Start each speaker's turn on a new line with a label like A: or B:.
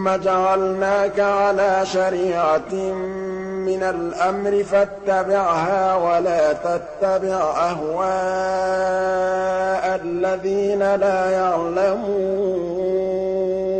A: ثُمَّ جَعَلْنَاكَ عَلَىٰ شَرِيعَةٍ مِّنَ الْأَمْرِ فَاتَّبِعْهَا وَلَا تَتَّبِعْ أَهْوَاءَ الَّذِينَ لَا يَعْلَمُونَ